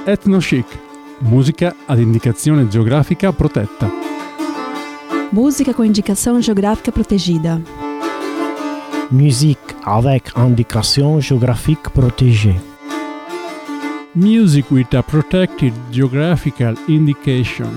Ethno-chic, musica ad indicazione geografica protetta. Música com indicação geográfica protegida. Musique avec indication géographique protégée. Music with a protected geographical indication.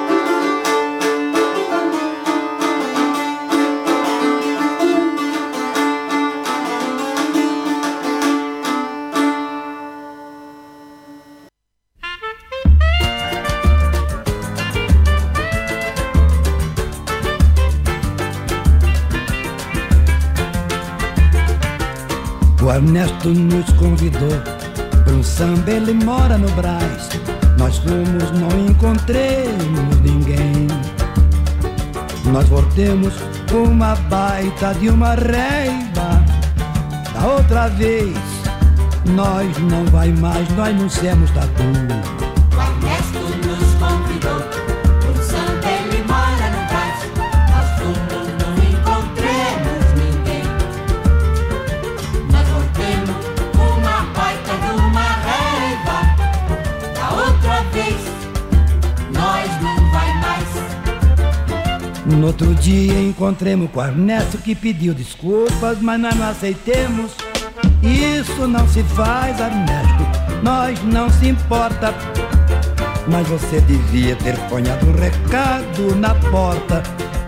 O Ernesto nos convidou para um samba, ele mora no Brás. Nós fomos, não encontremos ninguém. Nós voltemos uma baita de uma reiva. Da outra vez, nós não vai mais, nós não somos tatu. O Ernesto nos convidou para um samba, ele mora no Brás. Nós fomos, não encontremos ninguém. Nós voltemos uma baita de uma raiva. Da outra vez, nós não vai mais. No outro dia encontremos com o Ernesto que pediu desculpas, mas nós não aceitemos. Isso não se faz, Ernesto, nós não se importa. Mas você devia ter ponhado um recado na porta.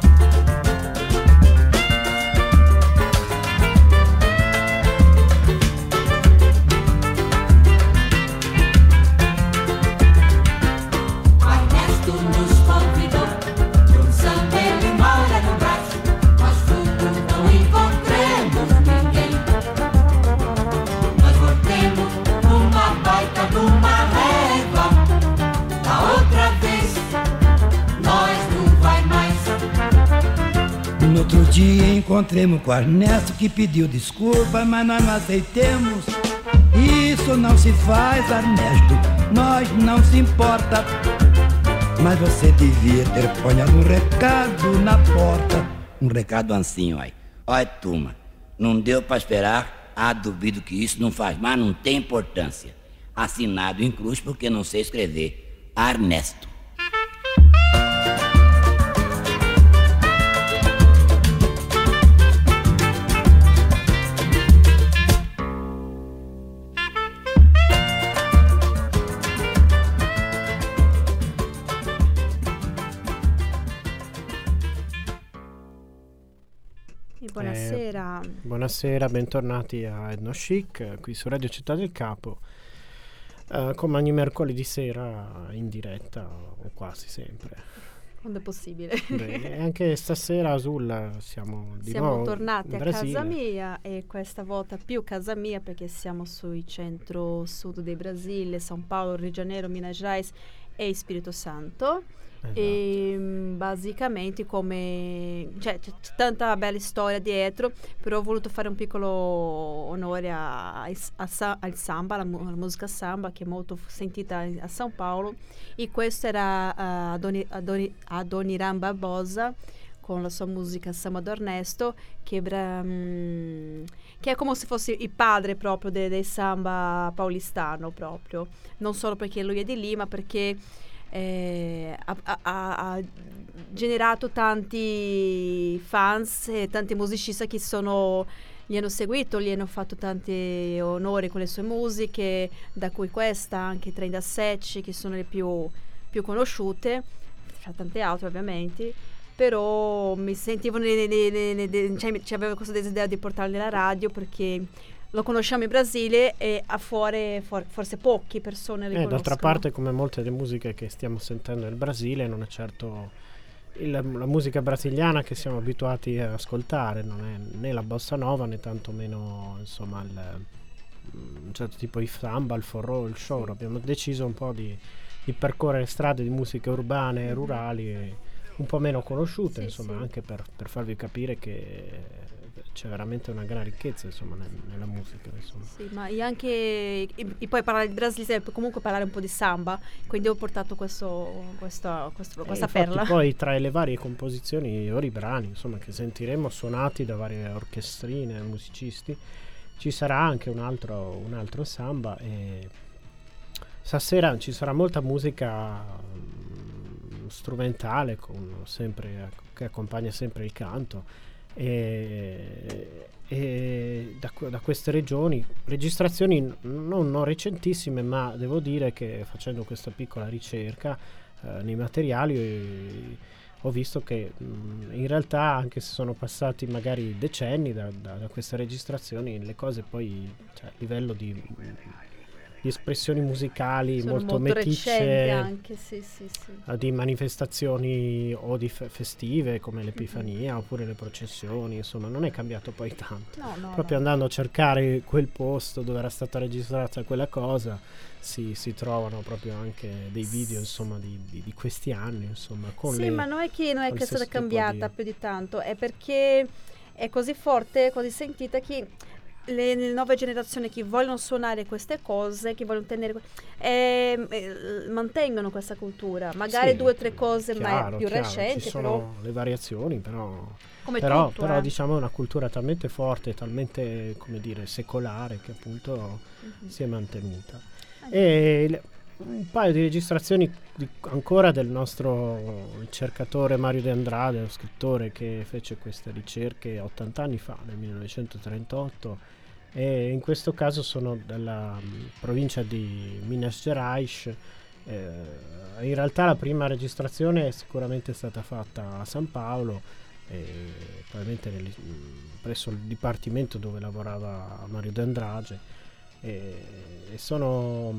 Ernesto nos convidou para um samba, ele mora no Brás. Nós fomos, não encontremos ninguém. Nós voltemos uma baita de uma régua. Da outra vez, nós não vai mais. No outro dia encontremos com o Ernesto que pediu desculpas, mas nós não aceitemos. Isso não se faz, Ernesto, nós não se importa. Mas você devia ter ponhado um recado na porta. Um recado assim, olha. Olha, turma, não deu pra esperar. Ah, duvido que isso não faz, mas não tem importância. Assinado em cruz porque não sei escrever. Ernesto. Buonasera. Buonasera, bentornati a Ethno-chic, qui su Radio Città del Capo, come ogni mercoledì sera in diretta, o quasi sempre. Quando è possibile. Bene, anche stasera Azul siamo di nuovo Siamo tornati in a Brasile. casa mia, e questa volta più casa mia perché siamo sui centro-sud del Brasile, São Paulo, Rio de Janeiro, Minas Gerais e Spirito Santo. Esatto. E basicamente come c'è tanta bella storia dietro, però ho voluto fare un piccolo onore al samba, alla musica samba che è molto sentita a São Paulo, e questo era Adoniran Barbosa con la sua musica Samba do Ernesto, che è come se fosse il padre proprio del samba paulistano, proprio non solo perché lui è di lì, ma perché ha generato tanti fans e tanti musicisti che gli hanno seguito, gli hanno fatto tanti onori con le sue musiche, da cui questa, anche Trem da Sete, che sono le più conosciute, fra tante altre ovviamente. Però mi sentivo avevo questo desiderio di portarle nella radio perché lo conosciamo in Brasile e a fuori forse poche persone le conoscono. D'altra parte, come molte delle musiche che stiamo sentendo nel Brasile, non è certo la musica brasiliana che siamo abituati ad ascoltare, non è né la bossa nova né tantomeno insomma un certo tipo di samba, il forró, il show. Abbiamo deciso un po' di percorrere strade di musiche urbane e rurali un po' meno conosciute, insomma, anche per farvi capire che c'è veramente una gran ricchezza, insomma, nella musica, insomma. Sì, ma anche e poi parlare di Brasile, comunque parlare un po' di samba, quindi ho portato questa perla. Poi tra le varie composizioni, i vari brani, insomma, che sentiremo suonati da varie orchestrine, musicisti, ci sarà anche un altro samba, e stasera ci sarà molta musica strumentale che accompagna sempre il canto, e da queste regioni, registrazioni non recentissime, ma devo dire che facendo questa piccola ricerca nei materiali ho visto che in realtà, anche se sono passati magari decenni da queste registrazioni, le cose poi, cioè, a livello di espressioni musicali sono molto recenti meticce, anche, sì. di manifestazioni o di festive come l'Epifania oppure le processioni, insomma non è cambiato poi tanto. Proprio andando a cercare quel posto dove era stata registrata quella cosa si trovano proprio anche dei video, insomma, di questi anni, insomma, con sì, ma non è che è stata cambiata più di tanto, è perché è così forte, così sentita, che le nuove generazioni che vogliono suonare queste cose, che vogliono tenere mantengono questa cultura, magari 2 o 3 cose chiaro, più recenti, ci sono però le variazioni, però diciamo è una cultura talmente forte, talmente, come dire, secolare, che appunto si è mantenuta. E un paio di registrazioni ancora del nostro ricercatore Mario De Andrade, lo scrittore che fece queste ricerche 80 anni fa, nel 1938, e in questo caso sono dalla provincia di Minas Gerais. In realtà la prima registrazione è sicuramente stata fatta a San Paolo, probabilmente presso il dipartimento dove lavorava Mario De Andrade, e sono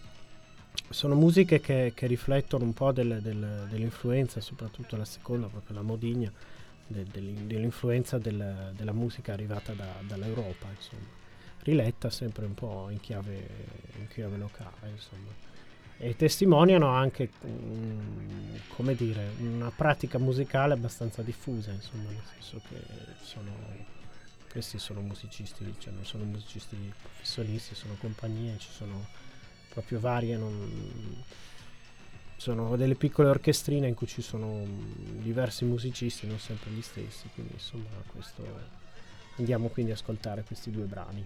musiche che riflettono un po' dell'influenza, soprattutto la seconda, proprio la Modigna, dell'influenza della musica arrivata dall'Europa, insomma, riletta sempre un po' in chiave locale, insomma, e testimoniano anche come dire, una pratica musicale abbastanza diffusa, insomma, nel senso che questi sono musicisti, cioè non sono musicisti professionisti, sono compagnie, ci sono proprio varie, sono delle piccole orchestrine in cui ci sono diversi musicisti, non sempre gli stessi, quindi insomma andiamo quindi ad ascoltare questi 2 brani.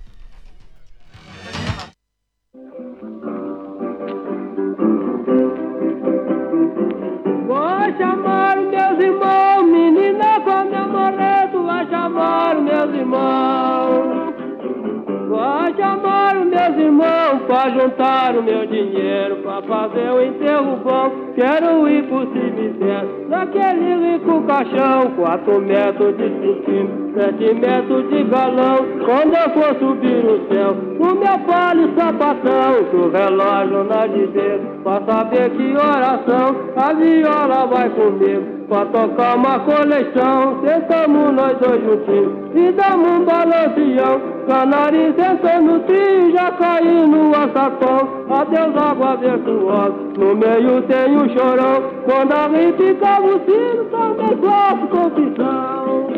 Vou chamar meus irmãos, menina, quando eu morrer tu vai chamar meus irmãos. Vou chamar meus irmãos pra juntar o meu dinheiro, pra fazer o enterro bom. Quero ir pro cemitério, naquele rico caixão, 4 metros de centímetro, 7 metros de galão. Quando eu for subir no céu, no meu palho sapatão, do relógio na de dedo, pra saber que oração a viola vai comigo, pra tocar uma coleção. Sentamos nós 2 juntinhos e damos um balanceão, canarim sentou no trio, já caiu no açapão. Adeus água virtuosa, no meio tem um chorão. Quando a gente cava o sino, também faço confissão.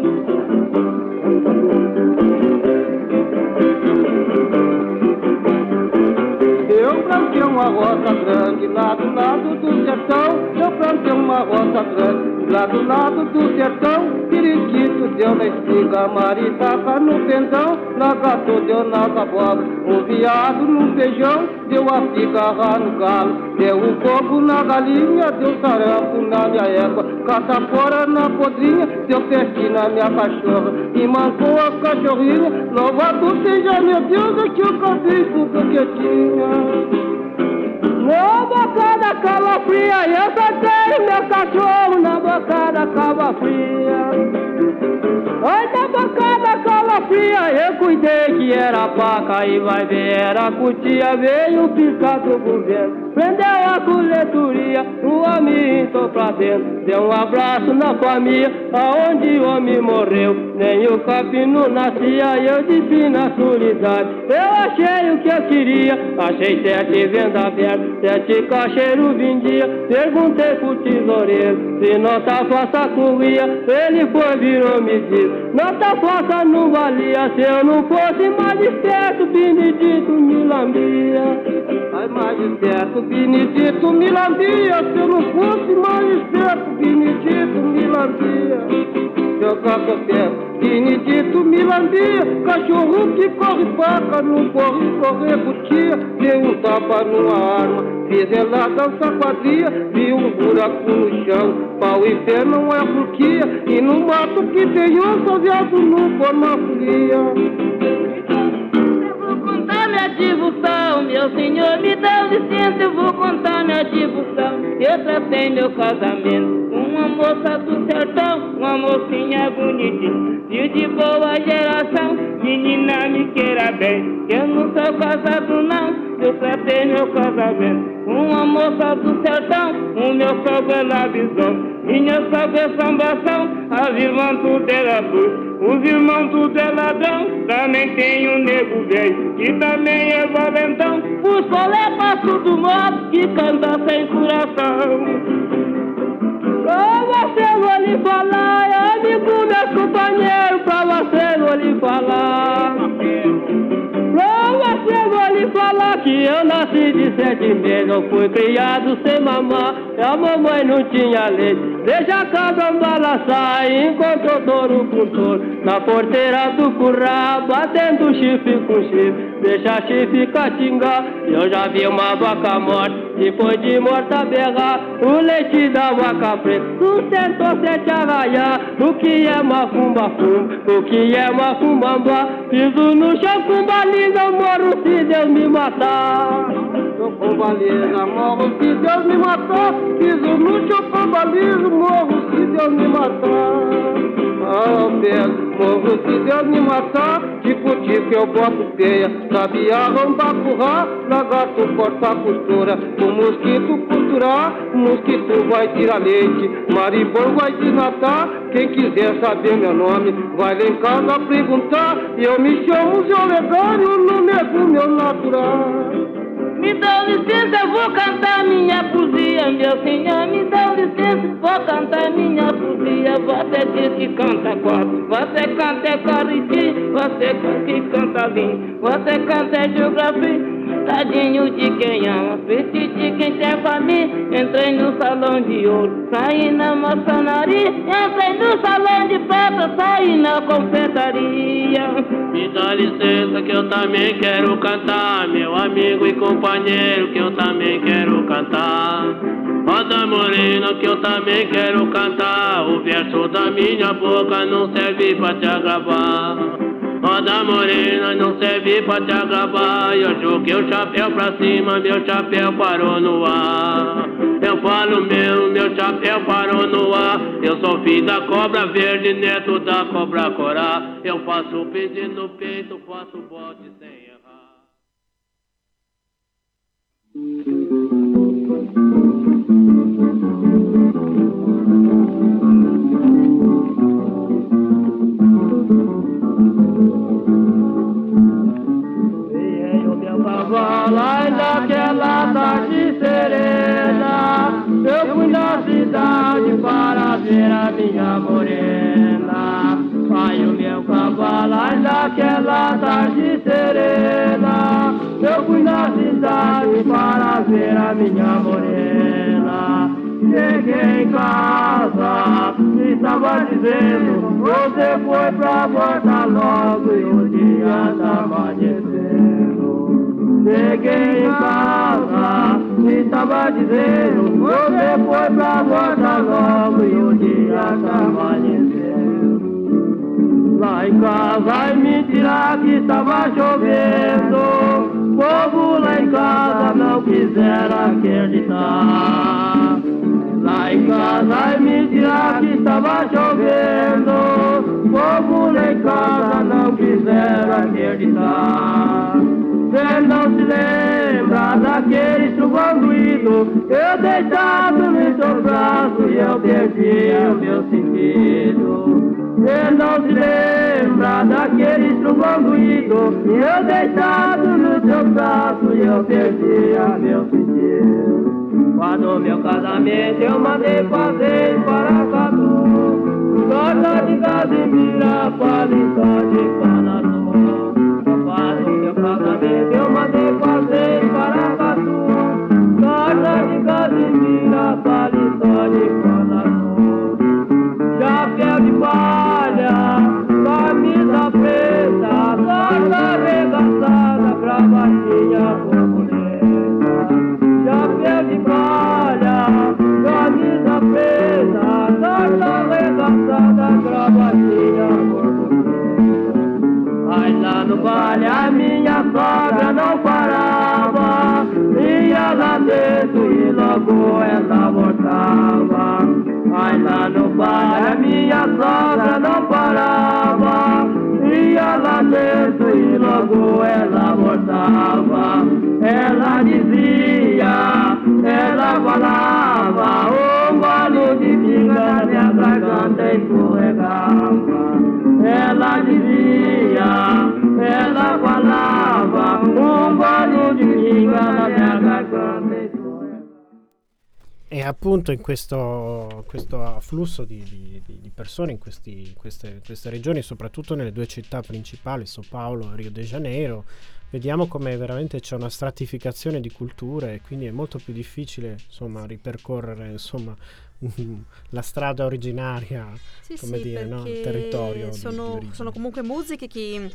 Eu plantei uma roça grande lá do lado do sertão. Eu plantei uma roça grande lá do lado do sertão. Periquito deu na espiga, maritaca no pendão, lagarto deu na abóbora, o viado no feijão, deu a cigarra no galo, deu o coco na galinha, deu sarampo na minha égua, catapora na podrinha, deu peste na minha cachorra, e mancou a cachorrinha. Louvado seja meu Deus, é que eu cantei com canquetinha. Na boca da cava fria, eu sentei meu cachorro na boca da cava fria. Ai, na boca da cava fria, eu cuidei que era paca e vai ver, era cutia, veio piscar do governo. Prendeu a coletoria, o homem entrou pra dentro, deu um abraço na família, aonde o homem morreu. Nem o capim nascia, eu disse na solidade, eu achei o que eu queria, achei 7 vendas abertas, 7 caixeiros vendia. Perguntei pro tesoureiro se nota falsa corria, ele foi, virou, me disse, nota falsa não valia, se eu não fosse mais esperto, Benedito me lambia. Ai, mais esperto, Benedito me lambia, se eu não fosse mais esperto, Benedito me lambia. Seu coco perto, Benedito me milandia, cachorro que corre faca, não corre, corre butia, deu um tapa numa arma, fez ela dançar quadrilha, viu um buraco no chão, pau e pé não é porquia, e no mato que tem onça, viado não forma folia. Minha divulgação, meu senhor me dá licença, eu vou contar minha divulgação. Eu tratei meu casamento com uma moça do sertão, uma mocinha bonitinha e de boa geração. Menina me queira bem, eu não sou casado não. Eu tratei meu casamento com uma moça do sertão, o meu sogro ela avisou. Minha sogra é sambação, as irmãs tudo é ladrão. Os irmãos tudo é ladrão, também tem um nego velho, que também é valentão. Os colegas tudo modo, que canta sem coração. Pra você vou lhe falar, é amigo meu companheiro, pra você vou lhe falar. Pra você vou lhe falar que eu nasci de 7 meses, eu fui criado sem mamar, a mamãe não tinha leite. Veja a cabra balançar e encontrou touro com touro, na porteira do curral, batendo chifre com chifre. Deixa chifre catingar, eu já vi uma vaca morta, depois de morta berrar, o leite da vaca preta sustentou 7 arraiá. O que é macumba fumba, o que é macumbambá, piso no chão com baliza, morro se Deus me matar. Tô com baliza, morro se Deus me matar, piso no chão com baliza, morro se Deus me matar. Ah, pego, morro se Deus me matar, tipo eu boto peia, sabe arrombar currar, lagarto corta a costura, o mosquito costurar, o mosquito vai tirar leite, maribondo vai desnatar. Quem quiser saber meu nome, vai lá em casa perguntar, eu me chamo Zé Olegário, não nego meu natural. Me dá licença, eu vou cantar minha poesia, meu senhor. Me dá licença, vou cantar minha poesia. Você diz que canta quatro, você canta cariti, você que canta bem, você canta geografia. Tadinho de quem ama, peixe de quem tem família. Entrei no salão de ouro, saí na maçonaria. Entrei no salão de prata, saí na confeitaria. Me dá licença que eu também quero cantar, meu amigo e companheiro, que eu também quero cantar. Roda morena que eu também quero cantar, o verso da minha boca não serve pra te agravar. Roda morena não serve pra te agravar, eu joguei o chapéu pra cima, meu chapéu parou no ar. Eu falo meu chapéu parou no ar. Eu sou filho da cobra verde, neto da cobra corá. Eu faço pedido no peito, faço bote sem errar. Lá naquela tarde serena, eu fui na cidade para ver a minha morena. Vai o meu cavalo lá naquela tarde serena, eu fui na cidade para ver a minha morena. Cheguei em casa e estava dizendo, você foi pra volta logo e o dia tá amanhecendo. Cheguei em casa e estava dizendo, você foi pra volta logo e o dia tá amanhecendo. Lá em casa é mentira que estava chovendo, o povo lá em casa não quiseram acreditar. Lá em casa é mentira que estava chovendo, o povo lá em casa não quiseram acreditar. Você não se lembra daquele chuvanguido, eu deitado no seu braço e eu perdi o meu sentido. Você não se lembra daquele chuvanguido, eu deitado no seu braço e eu perdi o meu sentido. Quando meu casamento eu mandei fazer em Paracatu, torta de casimira, paletó de cana-azul. Meu casamento eu mandei fazer em Paracatu, torta de casimira, paletó de cana-azul. Chapéu de palha, camisa preta. pai, a minha sogra não parava. Ia lá dentro e logo ela voltava. Ela dizia, ela falava, um gole de pinga na minha garganta escorregava. Ela dizia, ela falava, um gole de pinga na minha garganta escorregava. E appunto in questo afflusso di persone in queste regioni, soprattutto nelle due città principali, São Paulo e Rio de Janeiro, vediamo come veramente c'è una stratificazione di culture e quindi è molto più difficile, insomma, ripercorrere, insomma, la strada originaria, come dire, no? Il territorio sono comunque musiche che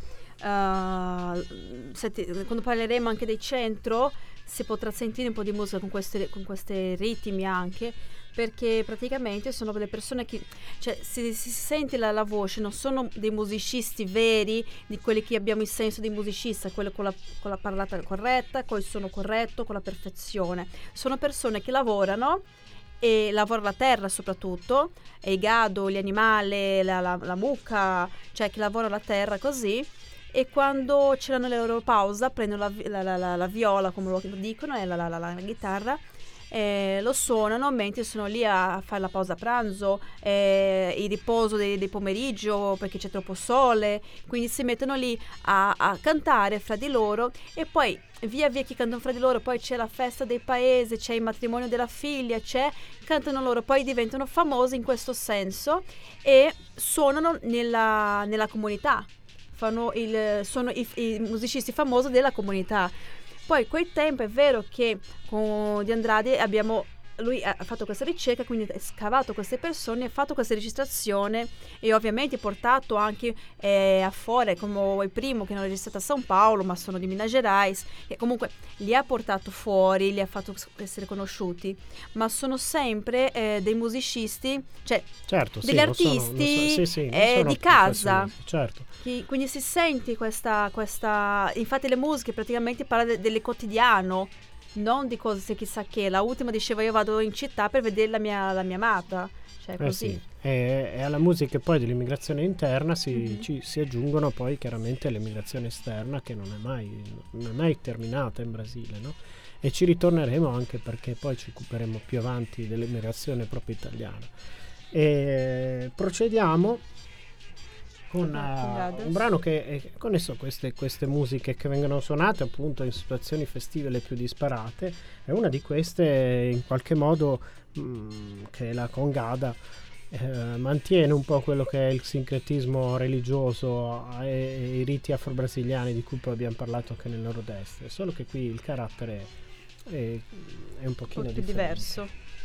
quando parleremo anche del centro si potrà sentire un po' di musica con questi ritmi anche, perché praticamente sono delle persone che, cioè, si sente la voce, non sono dei musicisti veri, di quelli che abbiamo il senso di musicista, quello con la parlata corretta, col suono corretto, con la perfezione. Sono persone che lavorano e lavorano la terra soprattutto, e i gado, gli animali, la mucca, cioè che lavorano la terra così. E quando c'erano le loro pausa prendono la viola, come lo dicono, e la chitarra, lo suonano mentre sono lì a fare la pausa pranzo, il riposo del pomeriggio perché c'è troppo sole, quindi si mettono lì a cantare fra di loro, e poi via via che cantano fra di loro, poi c'è la festa del paese, c'è il matrimonio della figlia, cantano loro, poi diventano famosi in questo senso e suonano nella comunità. Sono i musicisti famosi della comunità. Poi quel tempo è vero che con Di Andrade lui ha fatto questa ricerca, quindi ha scavato queste persone, ha fatto questa registrazione e ovviamente portato anche a fuori, come il primo che non è registrato a São Paulo ma sono di Minas Gerais, e comunque li ha portato fuori, li ha fatto essere conosciuti, ma sono sempre dei musicisti, cioè certo, degli artisti di casa, certo. Quindi si sente questa infatti le musiche praticamente parlano del quotidiano, non di cose chissà che. La ultima diceva io vado in città per vedere la mia amata, cioè così. Sì. E alla musica poi dell'immigrazione interna si aggiungono poi chiaramente l'immigrazione esterna, che non è mai terminata in Brasile, no? E ci ritorneremo anche perché poi ci occuperemo più avanti dell'immigrazione proprio italiana. E procediamo con un brano che è connesso a queste musiche che vengono suonate appunto in situazioni festive le più disparate. E una di queste in qualche modo che è la congada mantiene un po' quello che è il sincretismo religioso e i riti afro-brasiliani di cui poi abbiamo parlato anche nel nord-est, solo che qui il carattere è un pochino più diverso.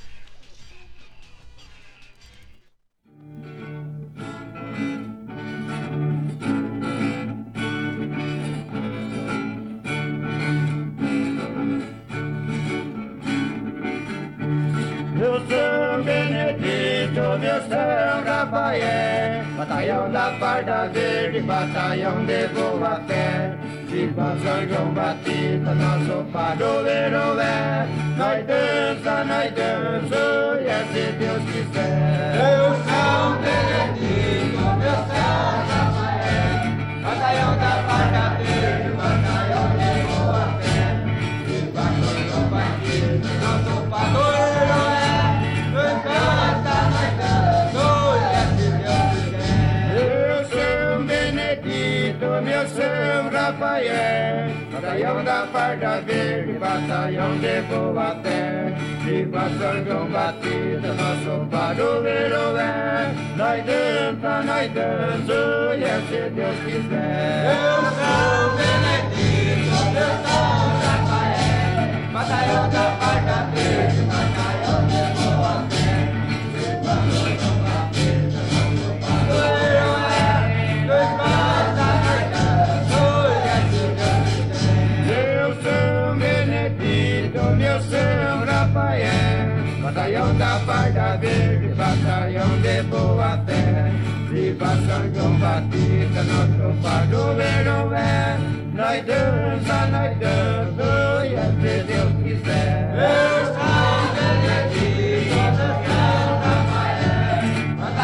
Meu São Benedito, meu São Rafael, batalhão da Farda Verde, batalhão de boa fé. Viva São João Batista, nosso padroeiro é. Nós dança, e é se Deus quiser. Meu São Benedito, meu São Rafael, batalhão da Farda Verde, batalhão de boa fé. Viva São João Batista, nosso padroeiro é. Meu São Rafael, batalhão da Farda Verde, batalhão de boa fé. Viva São João Batista, nosso padroeiro é. Nós dança, e é se Deus quiser. Meu São Benedito, meu São Rafael, batalhão da Farda Verde, batalhão de boa fé. Viva São João Batista, nosso padroeiro é. Nós meu São Rafael, batalhão da Farda Verde, batalhão de boa fé. Viva São João Batista, nosso padroeiro é. Nós dança, e é se Deus quiser. Meu São Benedito, meu São Rafael,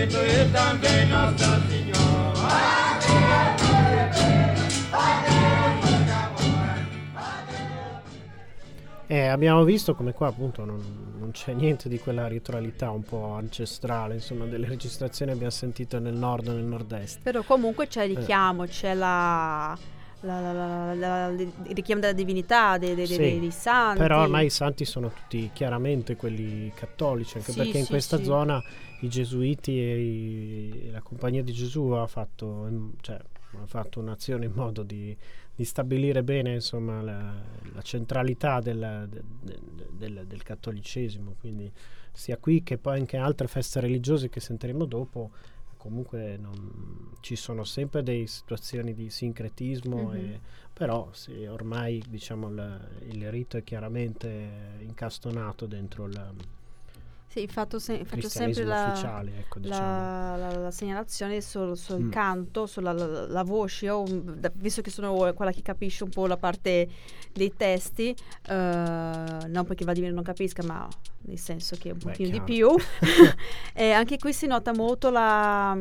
Cristo e também Nossa Senhora. Abbiamo visto come qua appunto non c'è niente di quella ritualità un po' ancestrale, insomma, delle registrazioni abbiamo sentito nel nord e nel nord-est. Però comunque c'è il richiamo, c'è il richiamo della divinità, dei santi. Però ormai i santi sono tutti chiaramente quelli cattolici, anche perché in questa zona i gesuiti e la Compagnia di Gesù ha fatto un'azione in modo di stabilire bene, insomma, la centralità del cattolicesimo, quindi sia qui che poi anche altre feste religiose che sentiremo dopo. Comunque ci sono sempre delle situazioni di sincretismo, però ormai diciamo il rito è chiaramente incastonato dentro Sì, faccio sempre ufficiale, ecco, diciamo. la segnalazione sul canto, sulla voce. Io, visto che sono quella che capisce un po' la parte dei testi, non perché Vladimir non capisca, ma nel senso che un pochino di più. E anche qui si nota molto la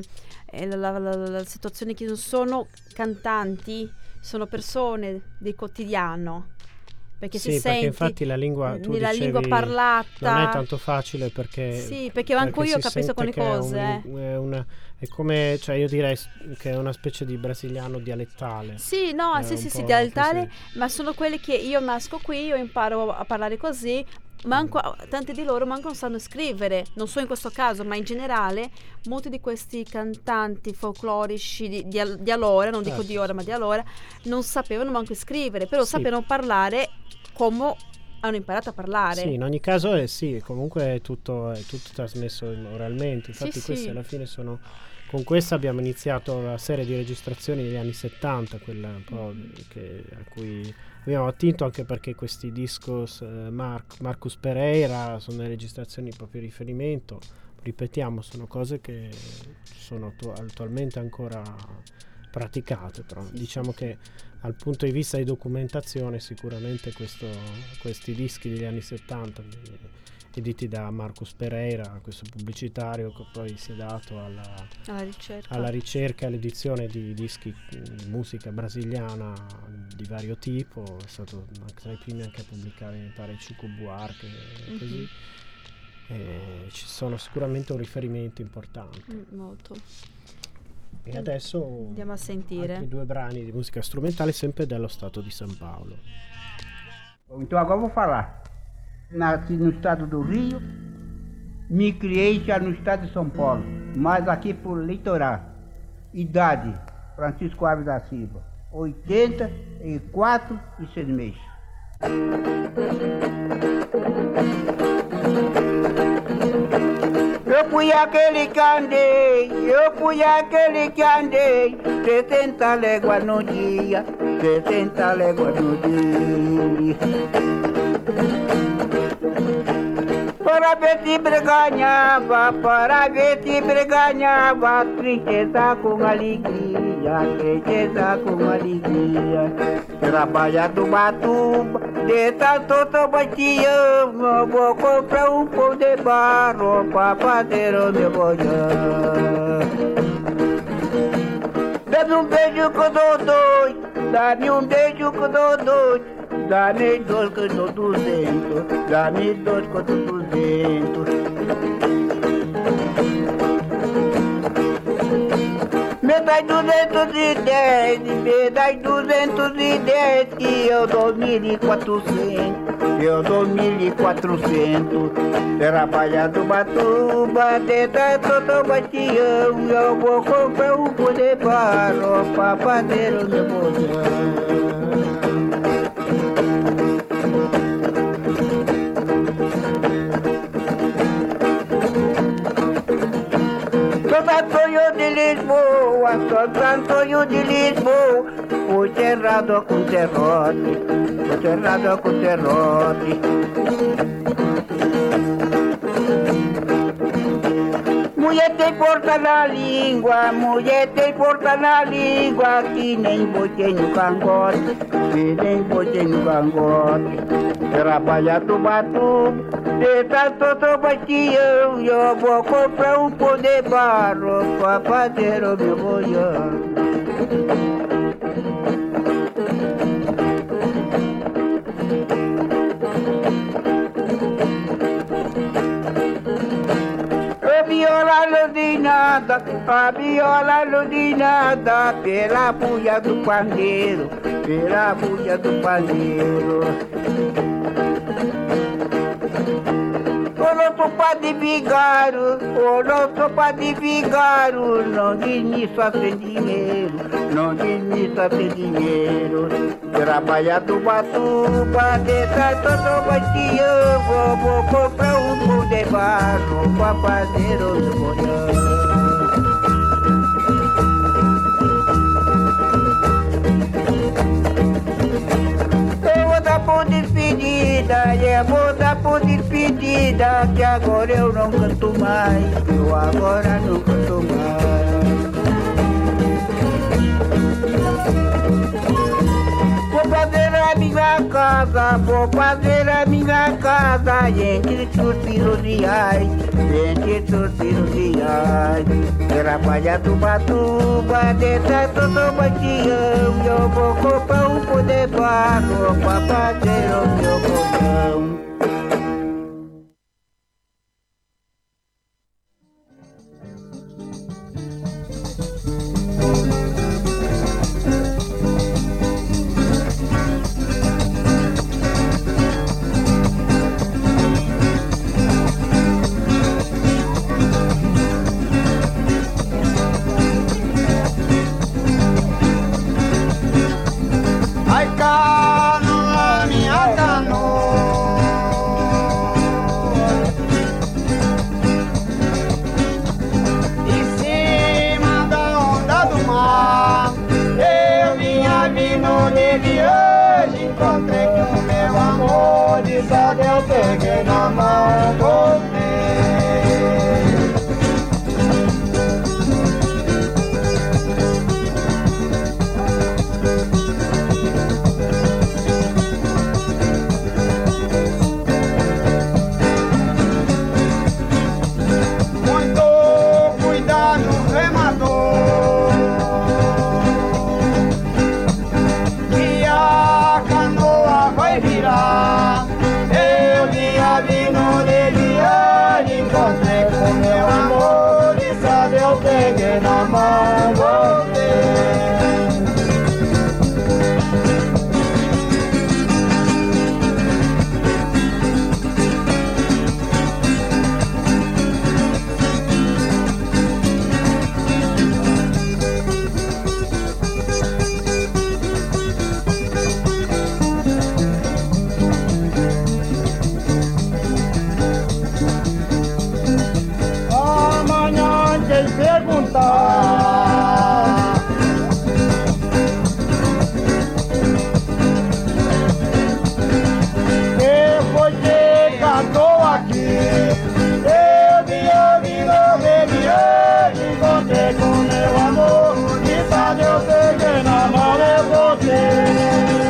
situazione che non sono cantanti, sono persone del quotidiano. Perché si sente, perché infatti la lingua, tu nella dicevi, lingua parlata non è tanto facile perché perché anche io capisco con le cose. È come, cioè io direi che è una specie di brasiliano dialettale. Sì, dialettale, ma sono quelli che io nasco qui, io imparo a parlare così. Tanti di loro non sanno scrivere, non so in questo caso, ma in generale molti di questi cantanti folclorici di allora, non dico di ora ma di allora, non sapevano manco scrivere, però sapevano parlare come hanno imparato a parlare. Sì, in ogni caso comunque è tutto trasmesso oralmente, infatti queste alla fine sono... Con questa abbiamo iniziato la serie di registrazioni degli anni 70, quella un po' a cui abbiamo attinto, anche perché questi discos Marcus Pereira sono delle registrazioni proprio di riferimento. Ripetiamo, sono cose che sono attualmente ancora praticate, però diciamo che dal punto di vista di documentazione sicuramente questi dischi degli anni 70 editi da Marcus Pereira, questo pubblicitario che poi si è dato alla ricerca e all'edizione di dischi di musica brasiliana di vario tipo, è stato tra i primi anche a pubblicare, mi pare, Chico Buarque, così. Ci sono sicuramente un riferimento importante. Molto. E adesso andiamo a sentire altri 2 brani di musica strumentale sempre dello stato di São Paulo. Então agora eu vou falar. Nasci no estado do Rio, me criei já no estado de São Paulo, mas aqui por litoral. Idade, Francisco Alves da Silva, 84 e 6 meses. Eu fui aquele que andei, 60 léguas no dia, 60 léguas no dia. Para ver se ganhava, tristeza com alegria. Trabalha do Batuba, de tanto Bastião, vou comprar um pão de barro para fazer o meu bolhão. Dá-me um beijo que eu dou dois, dá-me um beijo que eu dou dois. Dá-me 2 que eu dou 200, dá-me 2 que eu dou 200. Me dá 210, me dá 210 que eu dou 1.400, eu dou 1.400. Trabalhar do Batuba, de tanto Bastião, eu vou comprar um pão de barro para fazer o meu bolhão. Santo Antônio de Lisboa, fui cerrado com serrote, Mulher Mulher tem força na língua, mulher tem força na língua, que nem botei no cangote, que nem botei no cangote. Trabalha do batu, deixa todo bastião, eu vou comprar um pão de barro pra fazer o meu boião. A viola iluminada pela buia do pandeiro, pela buia do pandeiro. O nosso padre Vigaro, o nosso padre Vigaro, não diz nisso a sem dinheiro, não diz nisso a sem dinheiro. Trabalha do batuba, deixa todo bastião, vou comprar um pão de barro pra fazer o meu boião. Por despedida, eu vou dar por despedida, que agora eu não canto mais, eu agora não canto mais. Vou fazer a minha casa, vou fazer a minha casa, entre suspiros de ai, entre suspiros de ai. Trabalha do batuba, deixa todo bastião, eu vou comprar um pão de barro pra fazer o meu boião. Encontrei com o meu amor, de só eu peguei na mão, voltei. Muito cuidado, remador, que a canoa vai virar. Eu vinha vindo de viagem, encontrei com meu amor, e sabe eu peguei na mão, voltei. Perguntar quem foi que cantou aqui. Eu vi no encontrei com meu amor, e sabe eu peguei na mão e voltei.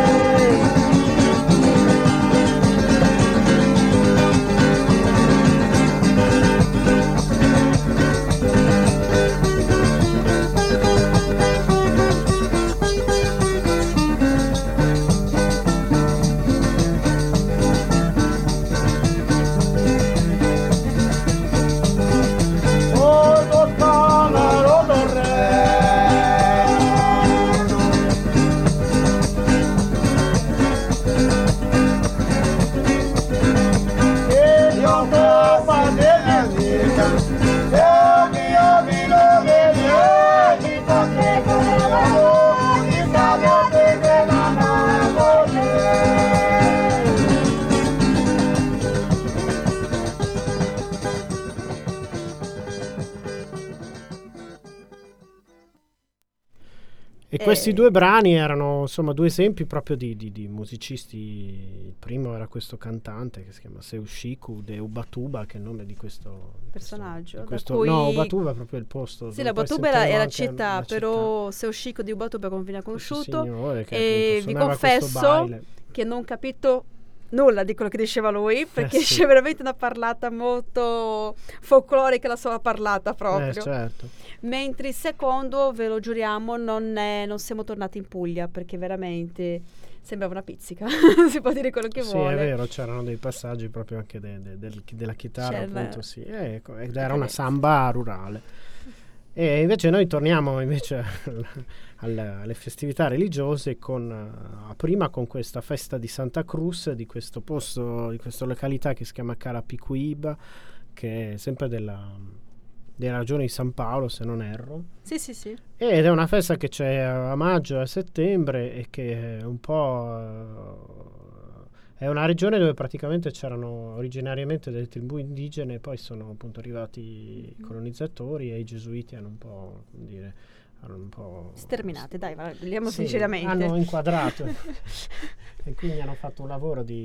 E questi due brani erano insomma due esempi proprio di musicisti. Il primo era questo cantante che si chiama Seushiku de Ubatuba, che è il nome di questo personaggio. No, Ubatuba è proprio il posto. Sì, la Ubatuba è la città, però Seushiku di Ubatuba non viene conosciuto. E vi confesso che non ho capito nulla di quello che diceva lui, perché c'è veramente una parlata molto folclorica, la sua parlata proprio. Certo. Mentre il secondo, ve lo giuriamo, non siamo tornati in Puglia, perché veramente sembrava una pizzica. Si può dire quello che vuole. Sì, è vero, c'erano dei passaggi proprio anche della chitarra, appunto, sì. Ed era una samba rurale. E invece noi torniamo alle festività religiose prima con questa festa di Santa Cruz, di questo posto, di questa località che si chiama Carapicuíba, che è sempre della regione di San Paolo, se non erro. Sì. Ed è una festa che c'è a maggio e a settembre, e che è un po' è una regione dove praticamente c'erano originariamente delle tribù indigene, poi sono appunto arrivati i colonizzatori e i gesuiti hanno un po', come dire, sterminate, dai, vogliamo sinceramente. Hanno inquadrato e quindi hanno fatto un lavoro di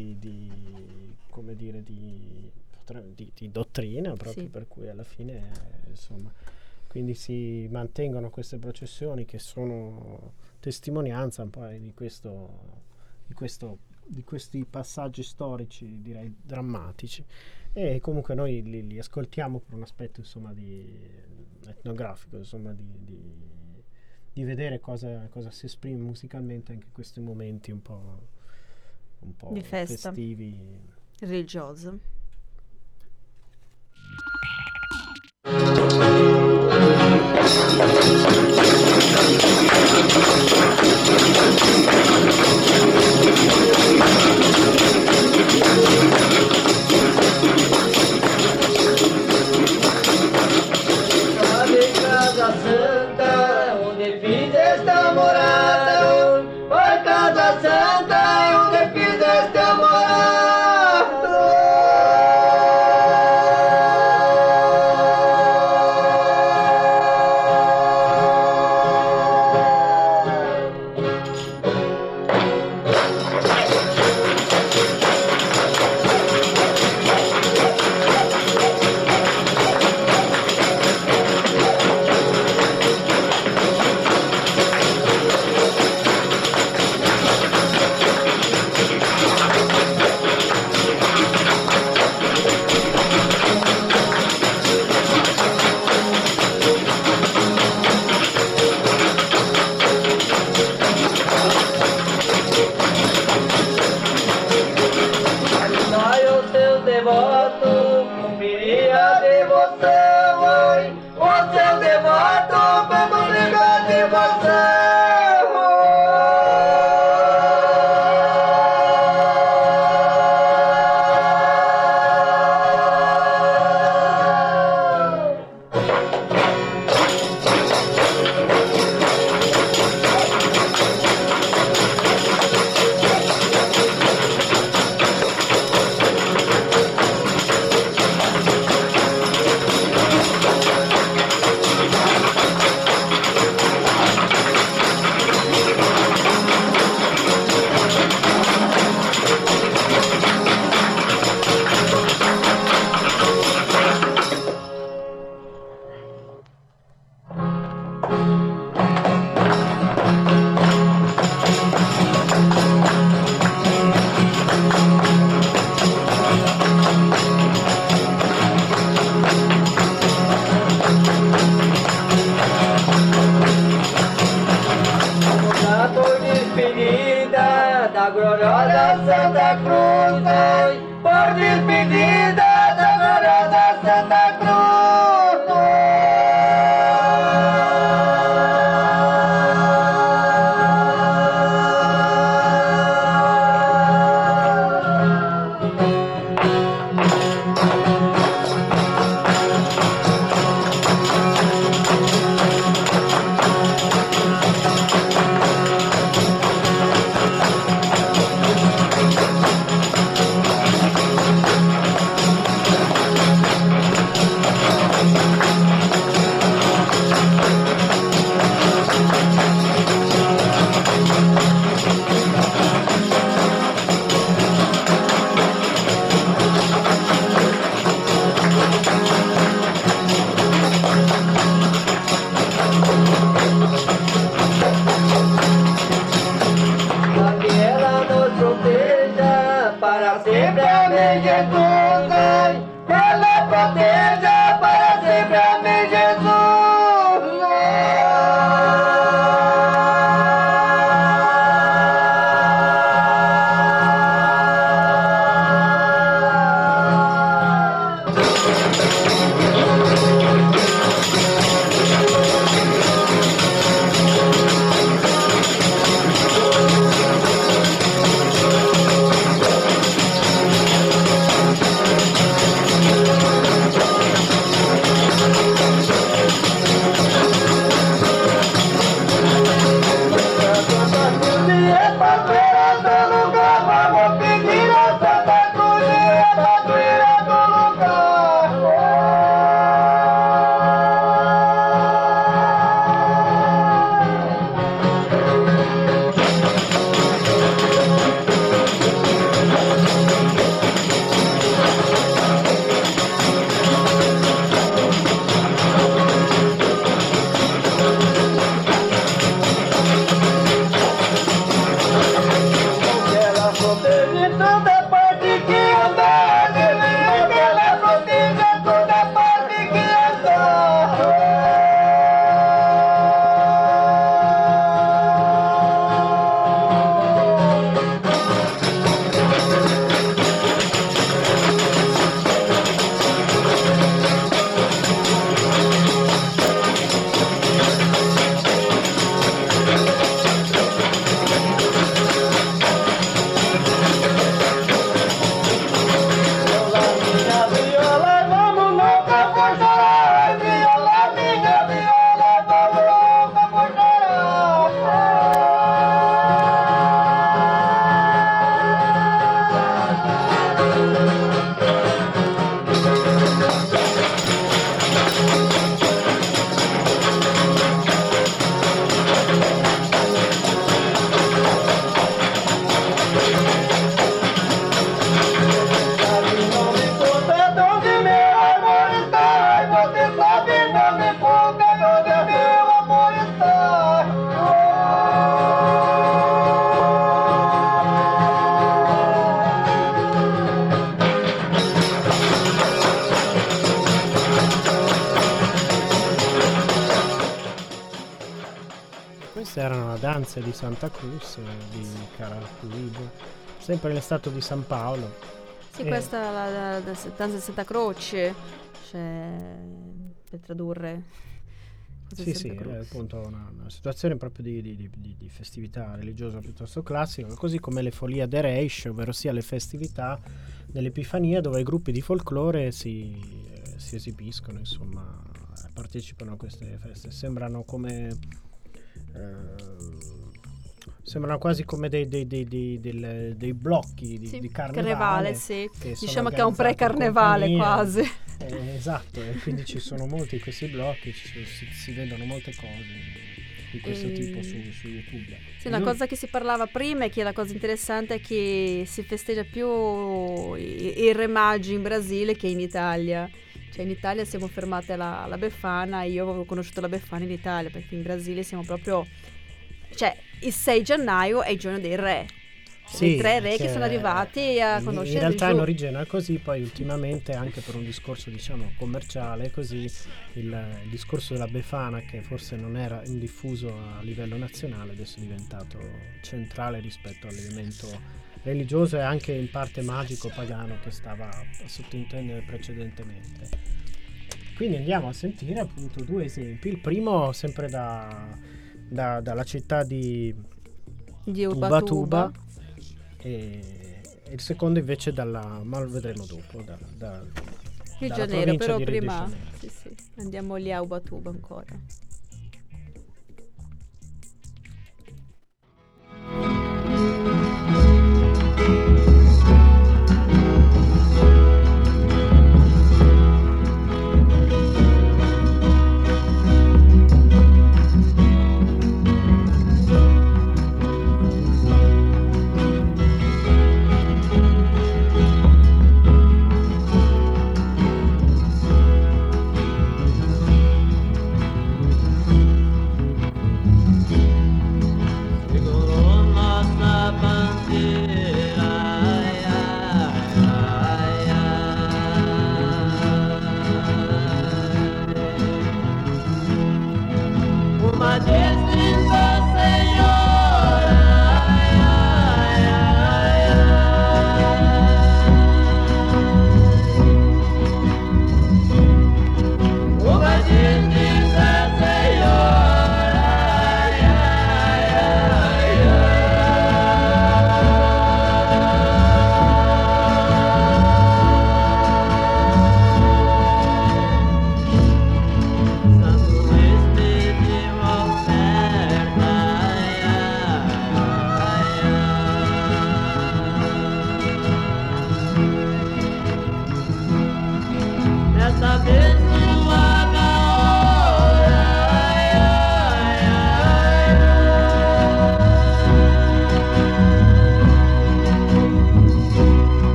dottrina proprio, per cui alla fine insomma, quindi si mantengono queste processioni che sono testimonianza un po' di questi passaggi storici, direi drammatici, e comunque noi li ascoltiamo per un aspetto insomma etnografico, insomma di vedere cosa si esprime musicalmente anche in questi momenti un po' di festa festivi, religioso. Casa Santa, onde fiz esta morada, vai Casa Santa, onde fiz esta queste erano le danze di Santa Cruz, di Caracuibo, sempre nel stato di San Paolo. Sì, questa è la danza di Santa Croce, cioè, per tradurre. Sì, è appunto una situazione proprio di festività religiosa piuttosto classica, così come le Folia de Reis, ovvero sia le festività dell'Epifania, dove i gruppi di folklore si esibiscono, insomma, partecipano a queste feste. Sembrano quasi come dei blocchi di carnevale. Sì. Diciamo che è un pre-carnevale quasi. Esatto, e quindi ci sono molti di questi blocchi, si vedono molte cose di questo tipo su YouTube. Sì, una cosa che si parlava prima e che la cosa interessante è che si festeggia più il Re Magi in Brasile che in Italia. Cioè in Italia siamo fermate alla Befana, io avevo conosciuto la Befana in Italia, perché in Brasile siamo proprio... Cioè il 6 gennaio è il giorno dei re. Sì, i 3 re che sono arrivati a conoscere in realtà in origine è così, poi ultimamente anche per un discorso diciamo commerciale così il discorso della Befana, che forse non era diffuso a livello nazionale, adesso è diventato centrale rispetto all'elemento religioso e anche in parte magico pagano che stava a sottintendere precedentemente. Quindi andiamo a sentire appunto 2 esempi. Il primo sempre dalla città di Ubatuba e il secondo invece ma lo vedremo dopo dalla Janeiro, però di prima sì, andiamo lì a Ubatuba ancora.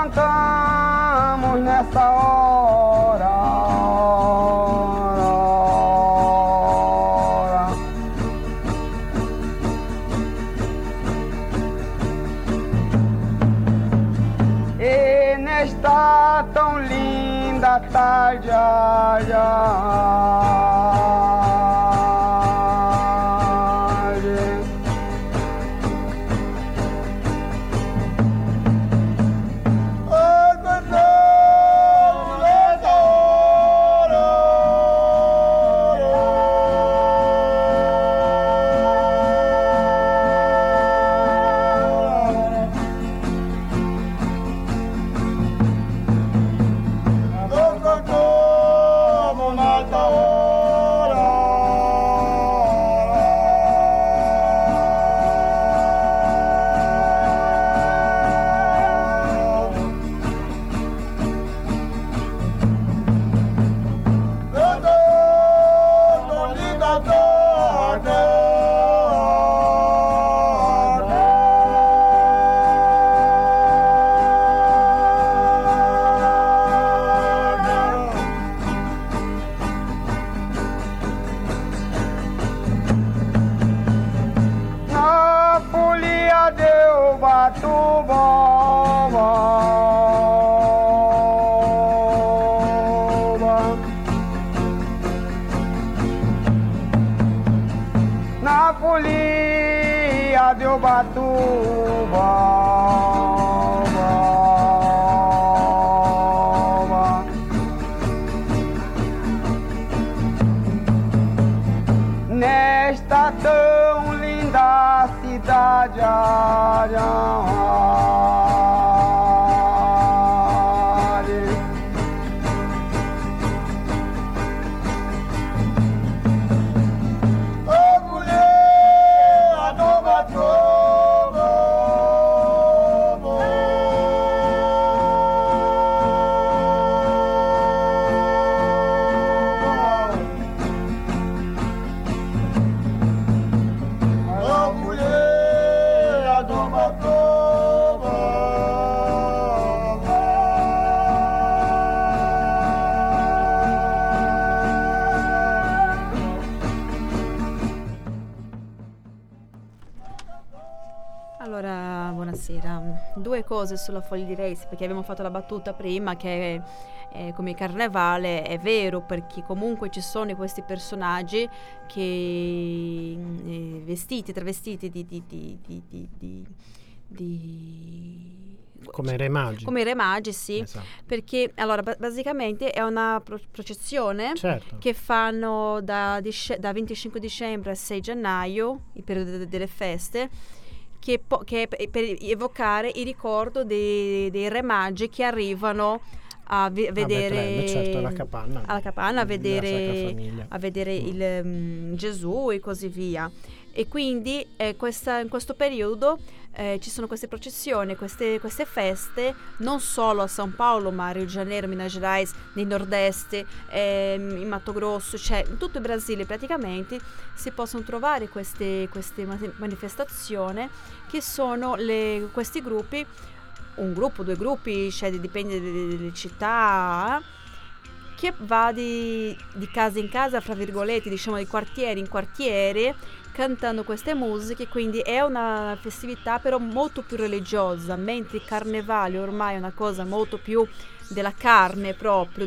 cantamos nessa hora. E nesta tão linda tarde, na folia de Ubatuba. Nesta tão linda cidade, Allora, buonasera. Due cose sulla Foglia di Reis, perché abbiamo fatto la battuta prima che come carnevale è vero, perché comunque ci sono questi personaggi che travestiti di come re magi. Come re magi, sì. Esatto. Perché allora basicamente è una processione Certo. che fanno da 25 dicembre a 6 gennaio, il periodo delle feste, che è per evocare il ricordo dei re magi che arrivano a vedere certo, alla capanna a vedere il Gesù e così via. E quindi in questo periodo ci sono queste processioni, queste feste non solo a São Paulo, ma a Rio de Janeiro, Minas Gerais, nel nord-est, in Mato Grosso, cioè in tutto il Brasile praticamente si possono trovare queste manifestazioni che sono questi gruppi, un gruppo, due gruppi, cioè dipende dalle città, che va di casa in casa, fra virgolette, diciamo di quartiere in quartiere, cantando queste musiche. Quindi è una festività però molto più religiosa, mentre il carnevale ormai è una cosa molto più della carne proprio,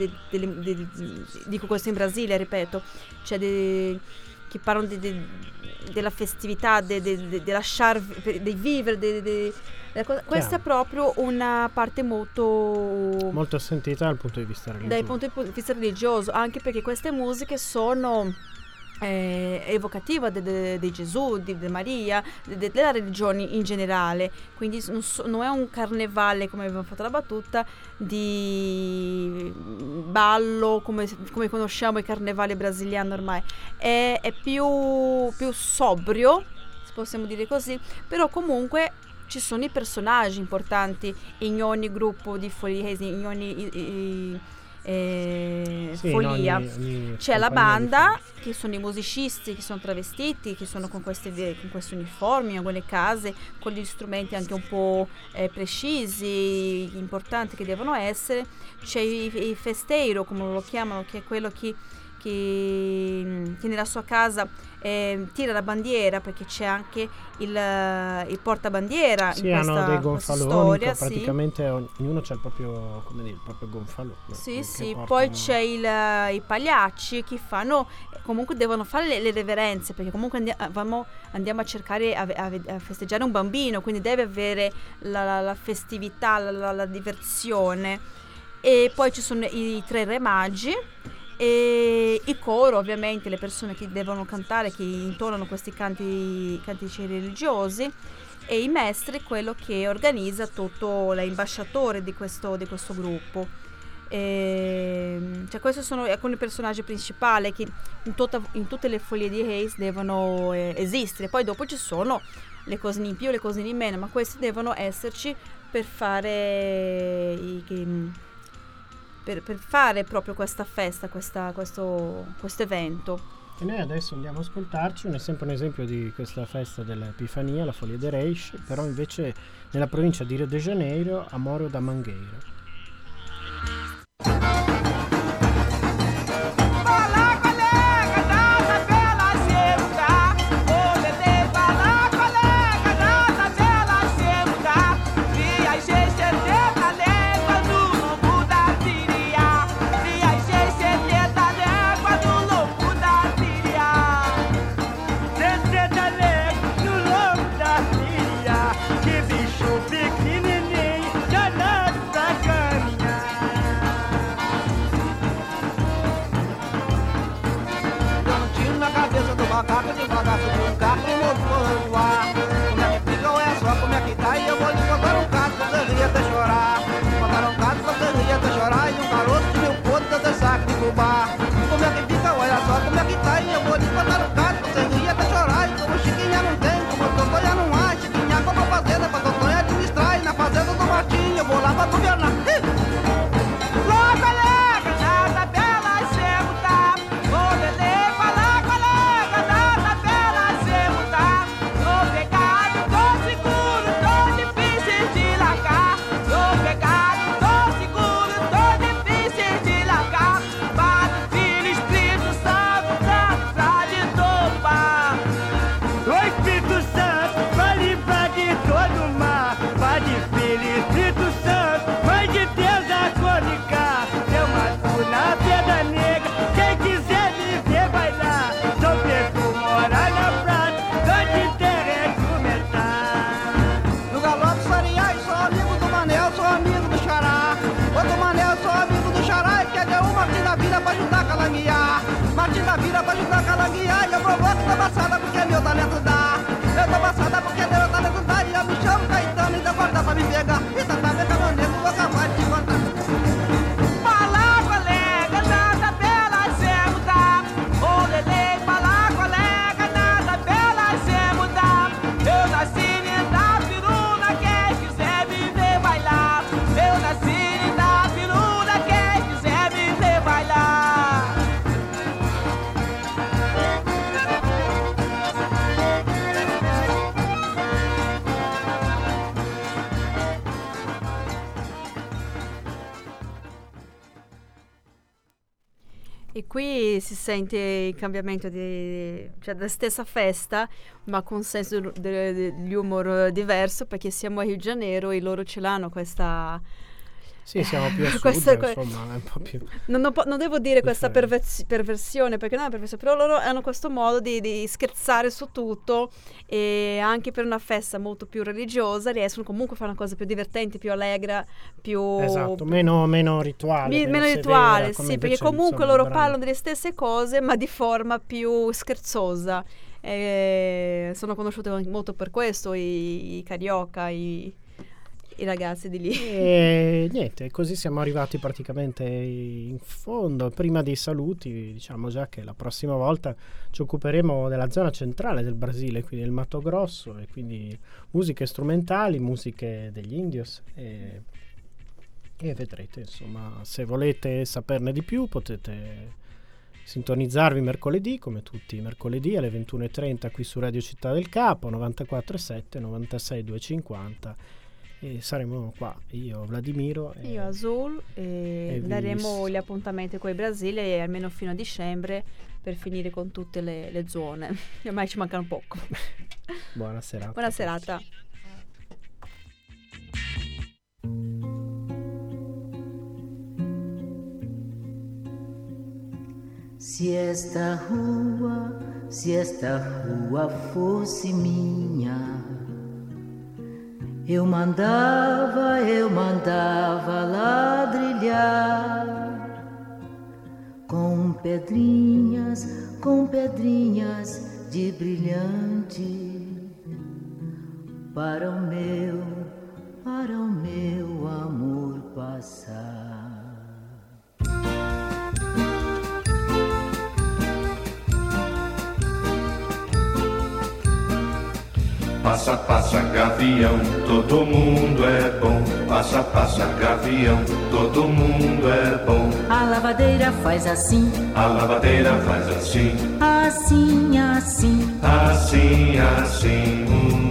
dico questo in Brasile, ripeto, cioè che parlano della festività, di vivere, questa è proprio una parte molto sentita dal punto di vista religioso. Dal punto di vista religioso, anche perché queste musiche sono evocativa di Gesù, di Maria, della religione in generale. Quindi non è un carnevale, come abbiamo fatto la battuta, di ballo come conosciamo i carnevali brasiliani ormai. È più sobrio, se possiamo dire così, però comunque ci sono i personaggi importanti in ogni gruppo di Foglia di Reis, in ogni Folia. C'è la compagnia banda, che sono i musicisti che sono travestiti, che sono con questi uniformi, con le case, con gli strumenti anche un po' precisi, importanti che devono essere. C'è il festeiro, come lo chiamano, che è quello che nella sua casa tira la bandiera, perché c'è anche il portabandiera in questa, hanno dei gonfaloni, storia, praticamente ognuno c'ha il proprio gonfalone. Sì. Poi c'è i pagliacci che comunque devono fare le reverenze, perché comunque andiamo a cercare a festeggiare un bambino, quindi deve avere la festività, la diversione. E poi ci sono i 3 re magi e il coro, ovviamente, le persone che devono cantare, che intonano questi cantici religiosi, e i maestri, quello che organizza tutto, l'ambasciatore di questo gruppo. Cioè, questi sono alcuni personaggi principali che in tutte le folie di Hayes devono esistere. Poi dopo ci sono le cose in più, le cose in meno, ma questi devono esserci per fare per fare proprio questa festa, questo evento. E noi adesso andiamo a ascoltarci sempre un esempio di questa festa dell'Epifania, la Folia de Reis, però invece nella provincia di Rio de Janeiro, a Moro da Mangueira. Macaco devagar sobre um carro e motor no ar. Como é que fica ou é só como é que tá? E eu vou lhe contar um caso, você ria até chorar. Contar um caso, você ria até chorar. E um garoto de meu puto de saco de roubar. Como é que fica, olha só como é que tá? E eu vou lhe contar um caso, você ria até chorar. E como Chiquinha não tem, como a Totonha não há. Chiquinha compra fazenda pra Totonha administrar. E na fazenda do Martim eu vou lá pra governar. Martim da Vila pra ajudar a calanguear. E eu provoco, tô passada porque meu talento dá. Eu tô passada porque meu talento dá. E eu me chamo Caetano e deu guarda pra me pegar. E tá vendo caminhoneiro, vou acabar de te contar. Fala, colega, nada pela mudar. Ô, Lelê, fala, colega, nada pela mudar. Eu nasci na piruna, quem quiser me ver vai lá. Eu nasci na piruna, quem quiser me ver vai lá. E qui si sente il cambiamento cioè della stessa festa, ma con un senso di humor diverso, perché siamo a Rio de Janeiro e loro ce l'hanno questa... Sì, siamo più a sud, insomma, è un po' più... Non devo dire questa perversione, perché non è perversione, però loro hanno questo modo di scherzare su tutto, e anche per una festa molto più religiosa riescono comunque a fare una cosa più divertente, più allegra, più... Esatto, meno rituale. Meno rituale, sì, perché comunque loro parlano delle stesse cose, ma di forma più scherzosa. Sono conosciuti molto per questo, i carioca, i ragazzi di lì. E niente, così siamo arrivati praticamente in fondo. Prima dei saluti, diciamo già che la prossima volta ci occuperemo della zona centrale del Brasile, quindi del Mato Grosso, e quindi musiche strumentali, musiche degli indios, e E vedrete, insomma, se volete saperne di più potete sintonizzarvi mercoledì, come tutti i mercoledì alle 21:30 qui su Radio Città del Capo, 94.7, 96.250, e saremo qua, io Vladimiro e io Azul, e daremo gli appuntamenti con il Brasile almeno fino a dicembre per finire con tutte le zone. Ormai ci mancano poco. Buona serata. Buona serata. Se esta rua fosse minha, eu mandava ladrilhar com pedrinhas de brilhante para o meu amor passar. Passa, passa, gavião, todo mundo é bom. Passa, passa, gavião, todo mundo é bom. A lavadeira faz assim, a lavadeira faz assim, assim, assim, assim, assim.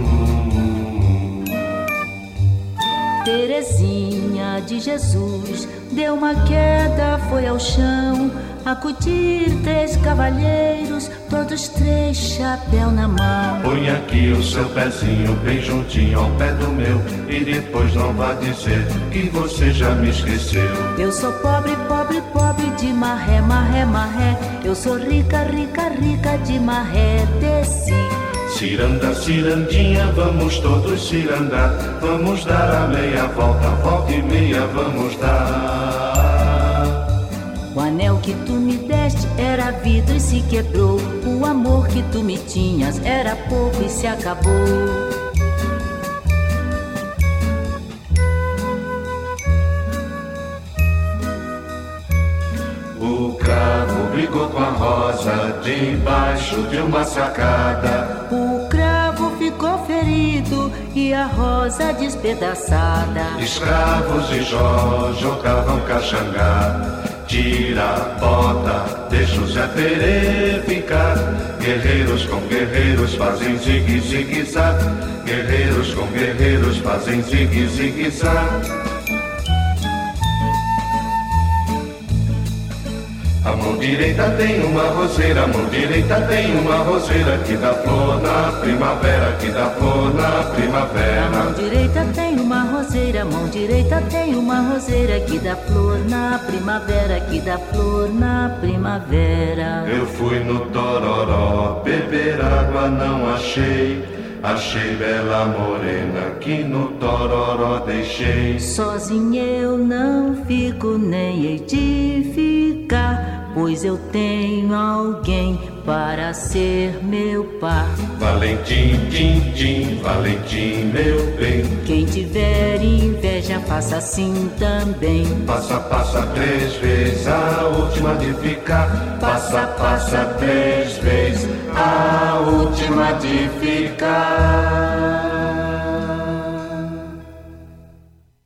Terezinha de Jesus deu uma queda, foi ao chão. Acudir 3 cavalheiros, todos 3 chapéu na mão. Põe aqui o seu pezinho bem juntinho ao pé do meu, e depois não vá dizer que você já me esqueceu. Eu sou pobre, pobre, pobre de marré, marré, marré. Eu sou rica, rica, rica de marré, desci. Ciranda, cirandinha, vamos todos cirandar. Vamos dar a meia volta, volta e meia vamos dar. O anel que tu me deste era vidro e se quebrou. O amor que tu me tinhas era pouco e se acabou. O cravo brigou com a rosa debaixo de uma sacada. O cravo ficou ferido e a rosa despedaçada. Escravos de Jó jogavam caxangá. Tira a bota, deixa o Zé Perê ficar. Guerreiros com guerreiros fazem zigue-zigue-zag. Guerreiros com guerreiros fazem zigue-zigue-zag. A mão direita tem uma roseira, a mão direita tem uma roseira que dá flor na primavera, que dá flor na primavera. A mão direita tem uma roseira, a mão direita tem uma roseira que dá flor na primavera, que dá flor na primavera. Eu fui no Tororó beber água, não achei. Achei bela morena que no Tororó deixei. Sozinha eu não fico, nem hei de ficar, pois eu tenho alguém para ser meu par. Valentim, tim, tim, Valentim, meu bem. Quem tiver inveja, faça assim também. Passa, passa 3 vezes, a última de ficar. Passa, passa 3 vezes, a última de ficar.